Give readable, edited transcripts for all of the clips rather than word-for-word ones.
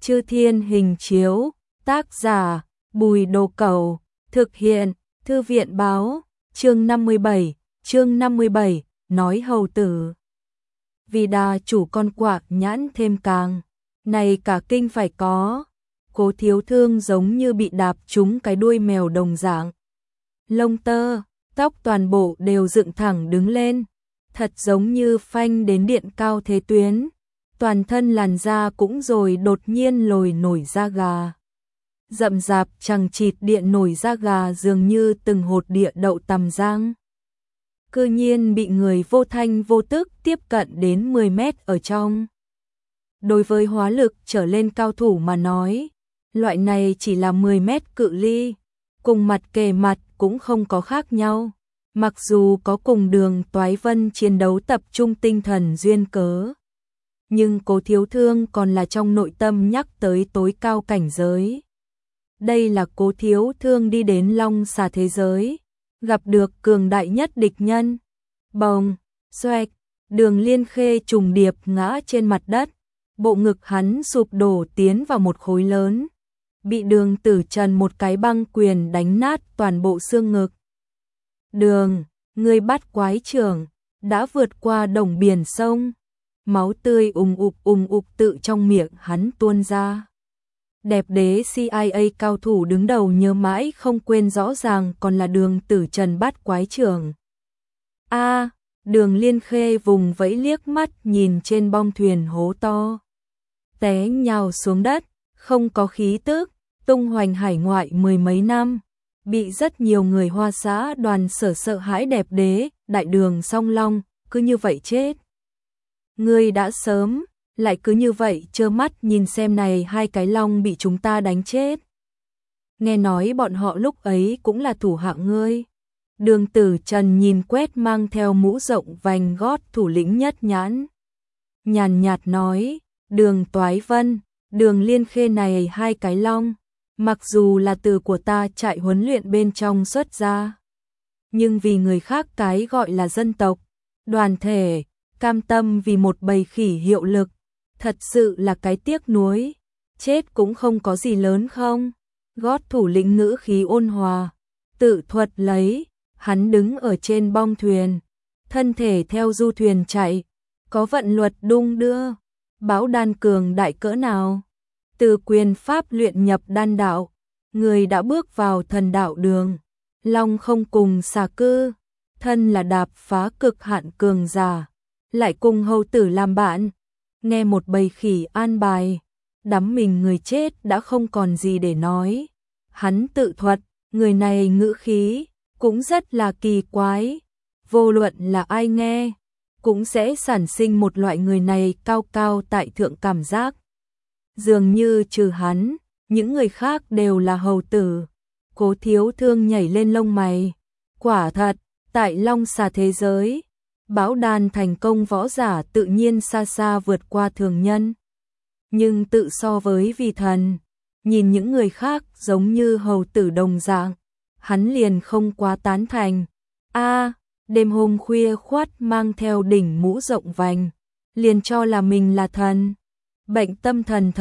Chư Thiên Hình Chiếu, tác giả Bùi Đồ Cẩu, thực hiện Thư viện Báo, chương 57, nói hầu tử. Vì đà chủ con quạc nhãn thêm càng, này cả kinh phải có. Cố Thiếu Thương giống như bị đạp trúng cái đuôi mèo đồng dạng. Lông tơ, tóc toàn bộ đều dựng thẳng đứng lên, thật giống như phanh đến điện cao thế tuyến. Toàn thân làn da cũng rồi đột nhiên lồi nổi da gà. Rậm rạp chằng chịt điện nổi da gà dường như từng hột địa đậu tằm giang. Cư nhiên bị người vô thanh vô tức tiếp cận đến 10 mét ở trong. Đối với hóa lực trở lên cao thủ mà nói, loại này chỉ là 10 mét cự ly, cùng mặt kề mặt cũng không có khác nhau. Mặc dù có cùng Đường Toái Vân chiến đấu tập trung tinh thần duyên cớ, nhưng Cố Thiếu Thương còn là trong nội tâm nhắc tới tối cao cảnh giới. Đây là Cố Thiếu Thương đi đến Long Xà thế giới, gặp được cường đại nhất địch nhân. Bồng, xoẹt, Đường Liên Khê trùng điệp ngã trên mặt đất, bộ ngực hắn sụp đổ tiến vào một khối lớn, bị Đường Tử Trần một cái băng quyền đánh nát toàn bộ xương ngực. Đường, ngươi bắt quái trưởng, đã vượt qua đồng biển sông. Máu tươi ùng ục tự trong miệng hắn tuôn ra. Đẹp đế CIA cao thủ đứng đầu nhớ mãi không quên rõ ràng còn là Đường Tử Trần bắt quái trưởng. Đường Liên Khê vùng vẫy liếc mắt nhìn trên bong thuyền hố to. Té nhào xuống đất, không có khí tức, tung hoành hải ngoại 10 mấy năm. Bị rất nhiều người Hoa Xã đoàn sợ hãi đẹp đế, đại đường Song Long, cứ như vậy chết. Ngươi đã sớm, lại cứ như vậy trơ mắt nhìn xem này hai cái long bị chúng ta đánh chết. Nghe nói bọn họ lúc ấy cũng là thủ hạ ngươi. Đường Tử Trần nhìn quét mang theo mũ rộng vành gót thủ lĩnh Nhất Nhãn. Nhàn nhạt nói, Đường Toái Vân, Đường Liên Khê này hai cái long, mặc dù là từ của ta trại huấn luyện bên trong xuất ra, nhưng vì người khác cái gọi là dân tộc, đoàn thể, cam tâm vì một bầy khỉ hiệu lực, thật sự là cái tiếc nuối, chết cũng không có gì lớn không? Gót thủ lĩnh ngữ khí ôn hòa, tự thuật lấy, hắn đứng ở trên bong thuyền, thân thể theo du thuyền chạy, có vận luật đung đưa, bão đan cường đại cỡ nào? Từ quyền pháp luyện nhập đan đạo, người đã bước vào thần đạo đường, long không cùng xà cư, thân là đạp phá cực hạn cường giả, lại cùng hầu tử làm bạn, nghe một bầy khỉ an bài, đắm mình người chết đã không còn gì để nói. Hắn tự thuật, người này ngữ khí, cũng rất là kỳ quái, vô luận là ai nghe, cũng sẽ sản sinh một loại người này cao cao tại thượng cảm giác. Dường như trừ hắn, những người khác đều là hầu tử. Cố Thiếu Thương nhảy lên lông mày. Quả thật, tại Long Xà thế giới, bão đàn thành công võ giả tự nhiên xa xa vượt qua thường nhân. Nhưng tự so với vi thần, nhìn những người khác giống như hầu tử đồng dạng, hắn liền không quá tán thành. Đêm hôm khuya khoắt mang theo đỉnh mũ rộng vành, liền cho là mình là thần. Bệnh tâm thần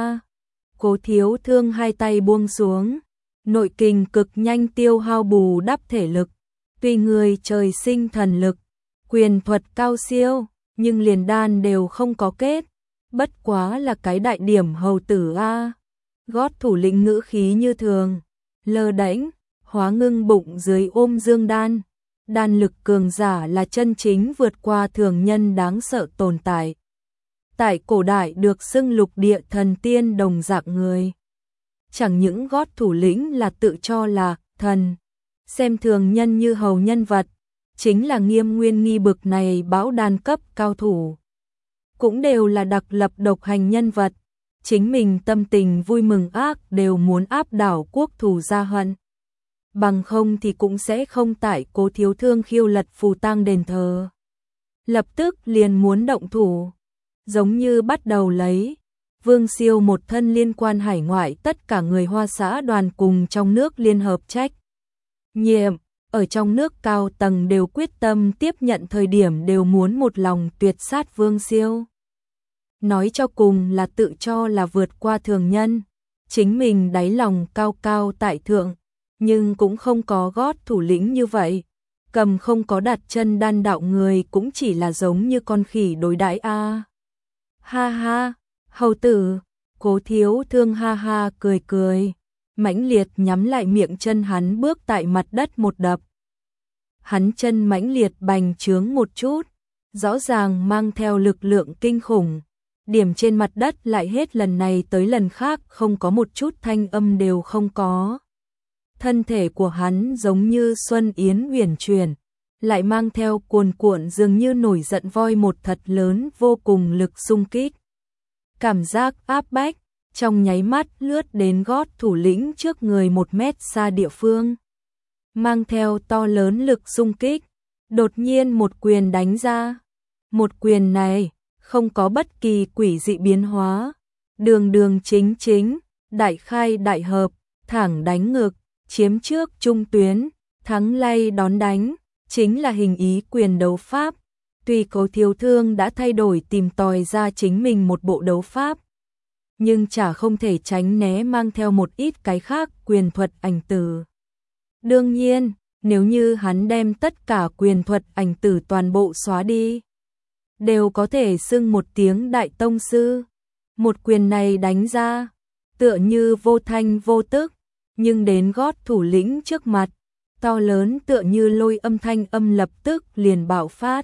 Cố Thiếu Thương hai tay buông xuống, nội kình cực nhanh tiêu hao bù đắp thể lực, tuy người trời sinh thần lực, quyền thuật cao siêu, nhưng liền đan đều không có kết, bất quá là cái đại điểm hầu tử Gót thủ lĩnh ngữ khí như thường, lơ đễnh, hóa ngưng bụng dưới ôm dương đan, đan lực cường giả là chân chính vượt qua thường nhân đáng sợ tồn tại. Tại cổ đại được xưng lục địa thần tiên đồng dạng người. Chẳng những gót thủ lĩnh là tự cho là thần, xem thường nhân như hầu nhân vật, chính là Nghiêm Nguyên Nghi bực này bão đan cấp cao thủ. Cũng đều là đặc lập độc hành nhân vật, chính mình tâm tình vui mừng ác đều muốn áp đảo quốc thù gia hận. Bằng không thì cũng sẽ không tại Cố Thiếu Thương khiêu lật phù tang đền thờ. Lập tức liền muốn động thủ. Giống như bắt đầu lấy Vương Siêu một thân liên quan hải ngoại tất cả người Hoa Xã đoàn cùng trong nước liên hợp trách nhiệm, ở trong nước cao tầng đều quyết tâm tiếp nhận thời điểm đều muốn một lòng tuyệt sát Vương Siêu. nói cho cùng là tự cho là vượt qua thường nhân, chính mình đáy lòng cao cao tại thượng, nhưng cũng không có gót thủ lĩnh như vậy, cầm không có đặt chân đan đạo người cũng chỉ là giống như con khỉ đối đãi a. Ha ha, hầu tử, Cố Thiếu Thương ha ha cười cười, mãnh liệt nhắm lại miệng chân hắn bước tại mặt đất một đập. Hắn chân mãnh liệt bành trướng một chút, rõ ràng mang theo lực lượng kinh khủng, điểm trên mặt đất lại hết lần này tới lần khác không có một chút thanh âm đều không có. Thân thể của hắn giống như xuân yến uyển chuyển, lại mang theo cuồn cuộn dường như nổi giận voi một thật lớn vô cùng lực xung kích. Cảm giác áp bách, trong nháy mắt lướt đến gót thủ lĩnh trước người 1 mét xa địa phương. Mang theo to lớn lực xung kích, đột nhiên một quyền đánh ra. Một quyền này, không có bất kỳ quỷ dị biến hóa, đường đường chính chính, đại khai đại hợp, thẳng đánh ngực, chiếm trước trung tuyến, thắng lay đón đánh, chính là hình ý quyền đấu pháp. Tuy Cố Thiếu Thương đã thay đổi tìm tòi ra chính mình một bộ đấu pháp, nhưng chả không thể tránh né mang theo một ít cái khác quyền thuật ảnh tử. Đương nhiên, nếu như hắn đem tất cả quyền thuật ảnh tử toàn bộ xóa đi, đều có thể xưng một tiếng đại tông sư. Một quyền này đánh ra, tựa như vô thanh vô tức, nhưng đến gót thủ lĩnh trước mặt, to lớn tựa như lôi âm thanh âm lập tức liền bạo phát.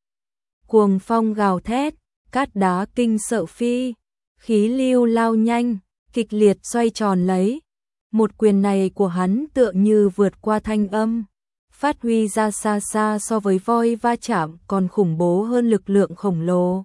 Cuồng phong gào thét, cát đá kinh sợ phi, khí lưu lao nhanh, kịch liệt xoay tròn lấy. Một quyền này của hắn tựa như vượt qua thanh âm, phát huy ra xa xa so với voi va chạm còn khủng bố hơn lực lượng khổng lồ.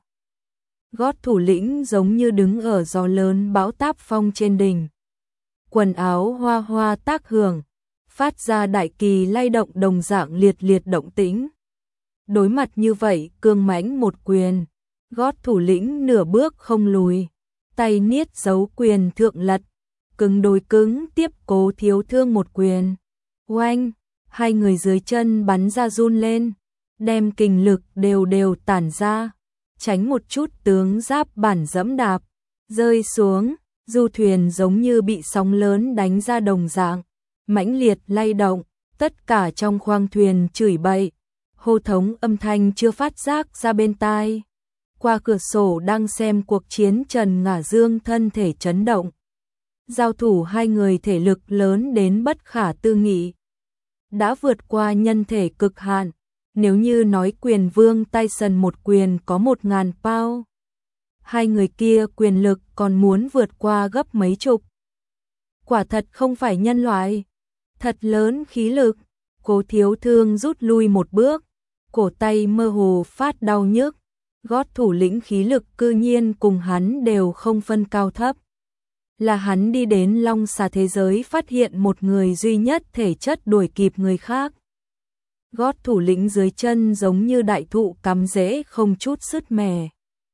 Gót thủ lĩnh giống như đứng ở gió lớn bão táp phong trên đỉnh. Quần áo hoa hoa tác hưởng, phát ra đại kỳ lay động đồng dạng liệt liệt động tĩnh. Đối mặt như vậy, cương mãnh một quyền, gót thủ lĩnh nửa bước không lùi, tay niết dấu quyền thượng lật, cứng đối cứng tiếp Cố Thiếu Thương một quyền. Oanh, hai người dưới chân bắn ra run lên, đem kình lực đều đều tản ra, tránh một chút tướng giáp bản dẫm đạp, rơi xuống, du thuyền giống như bị sóng lớn đánh ra đồng dạng, mãnh liệt lay động, tất cả trong khoang thuyền chửi bậy, hô thống âm thanh chưa phát giác ra bên tai. Qua cửa sổ đang xem cuộc chiến Trần Ngả Dương thân thể chấn động. Giao thủ hai người thể lực lớn đến bất khả tư nghị, đã vượt qua nhân thể cực hạn. Nếu như nói quyền vương Tyson một quyền có 1000 pound, hai người kia quyền lực còn muốn vượt qua gấp mấy chục. Quả thật không phải nhân loại, thật lớn khí lực. Cố Thiếu Thương rút lui một bước, cổ tay mơ hồ phát đau nhức, gót thủ lĩnh khí lực cư nhiên cùng hắn đều không phân cao thấp. Là hắn đi đến Long Xà thế giới phát hiện một người duy nhất thể chất đuổi kịp người khác. Gót thủ lĩnh dưới chân giống như đại thụ cắm rễ không chút sứt mẻ.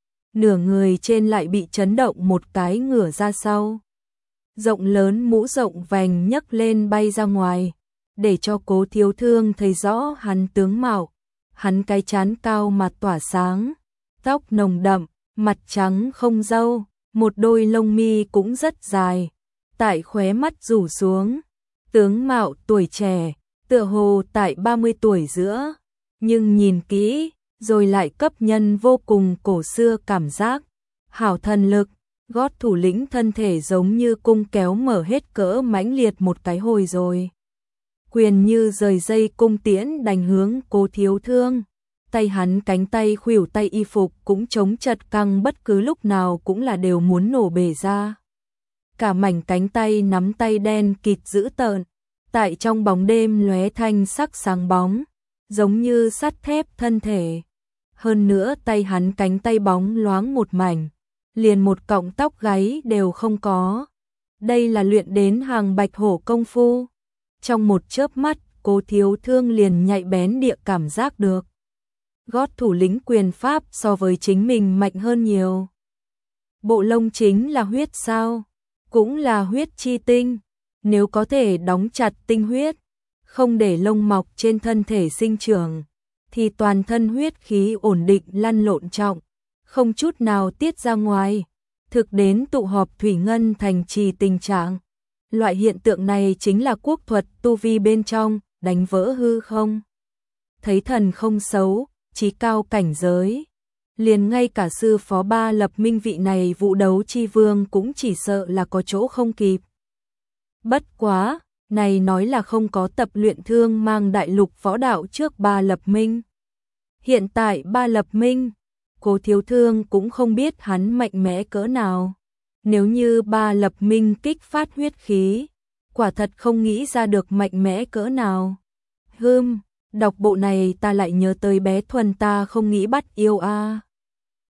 Nửa người trên lại bị chấn động một cái ngửa ra sau. Rộng lớn mũ rộng vành nhấc lên bay ra ngoài, để cho Cố Thiếu Thương thấy rõ hắn tướng mạo. Hắn cái trán cao mặt tỏa sáng, tóc nồng đậm, mặt trắng không râu, một đôi lông mi cũng rất dài, tại khóe mắt rủ xuống. Tướng mạo tuổi trẻ, tựa hồ tại 30 tuổi giữa, nhưng nhìn kỹ, rồi lại cấp nhân vô cùng cổ xưa cảm giác. Hảo thần lực, gót thủ lĩnh thân thể giống như cung kéo mở hết cỡ mãnh liệt một cái hồi rồi. Quyền như rời dây cung tiễn đánh hướng Cố Thiếu Thương. Tay hắn cánh tay khuỷu tay y phục cũng chống chật căng bất cứ lúc nào cũng là đều muốn nổ bể ra. Cả mảnh cánh tay nắm tay đen kịt dữ tợn, tại trong bóng đêm lóe thanh sắc sáng bóng, giống như sắt thép thân thể. Hơn nữa tay hắn cánh tay bóng loáng một mảnh, liền một cọng tóc gáy đều không có. Đây là luyện đến hàng bạch hổ công phu. Trong một chớp mắt, Cố Thiếu Thương liền nhạy bén địa cảm giác được. Gót thủ lĩnh quyền pháp so với chính mình mạnh hơn nhiều. Bộ lông chính là huyết sao? Cũng là huyết chi tinh. Nếu có thể đóng chặt tinh huyết, không để lông mọc trên thân thể sinh trưởng, thì toàn thân huyết khí ổn định lăn lộn trọng, không chút nào tiết ra ngoài, thực đến tụ họp thủy ngân thành trì tình trạng. Loại hiện tượng này chính là quốc thuật tu vi bên trong, đánh vỡ hư không. Thấy thần không xấu, chí cao cảnh giới. Liền ngay cả sư phó Ba Lập Minh vị này vụ đấu chi vương cũng chỉ sợ là có chỗ không kịp. Bất quá, này nói là không có tập luyện thương mang đại lục võ đạo trước Ba Lập Minh. Hiện tại Ba Lập Minh, Cố Thiếu Thương cũng không biết hắn mạnh mẽ cỡ nào. Nếu như Ba Lập Minh kích phát huyết khí, quả thật không nghĩ ra được mạnh mẽ cỡ nào. Đọc bộ này ta lại nhớ tới bé Thuần ta không nghĩ bắt yêu a.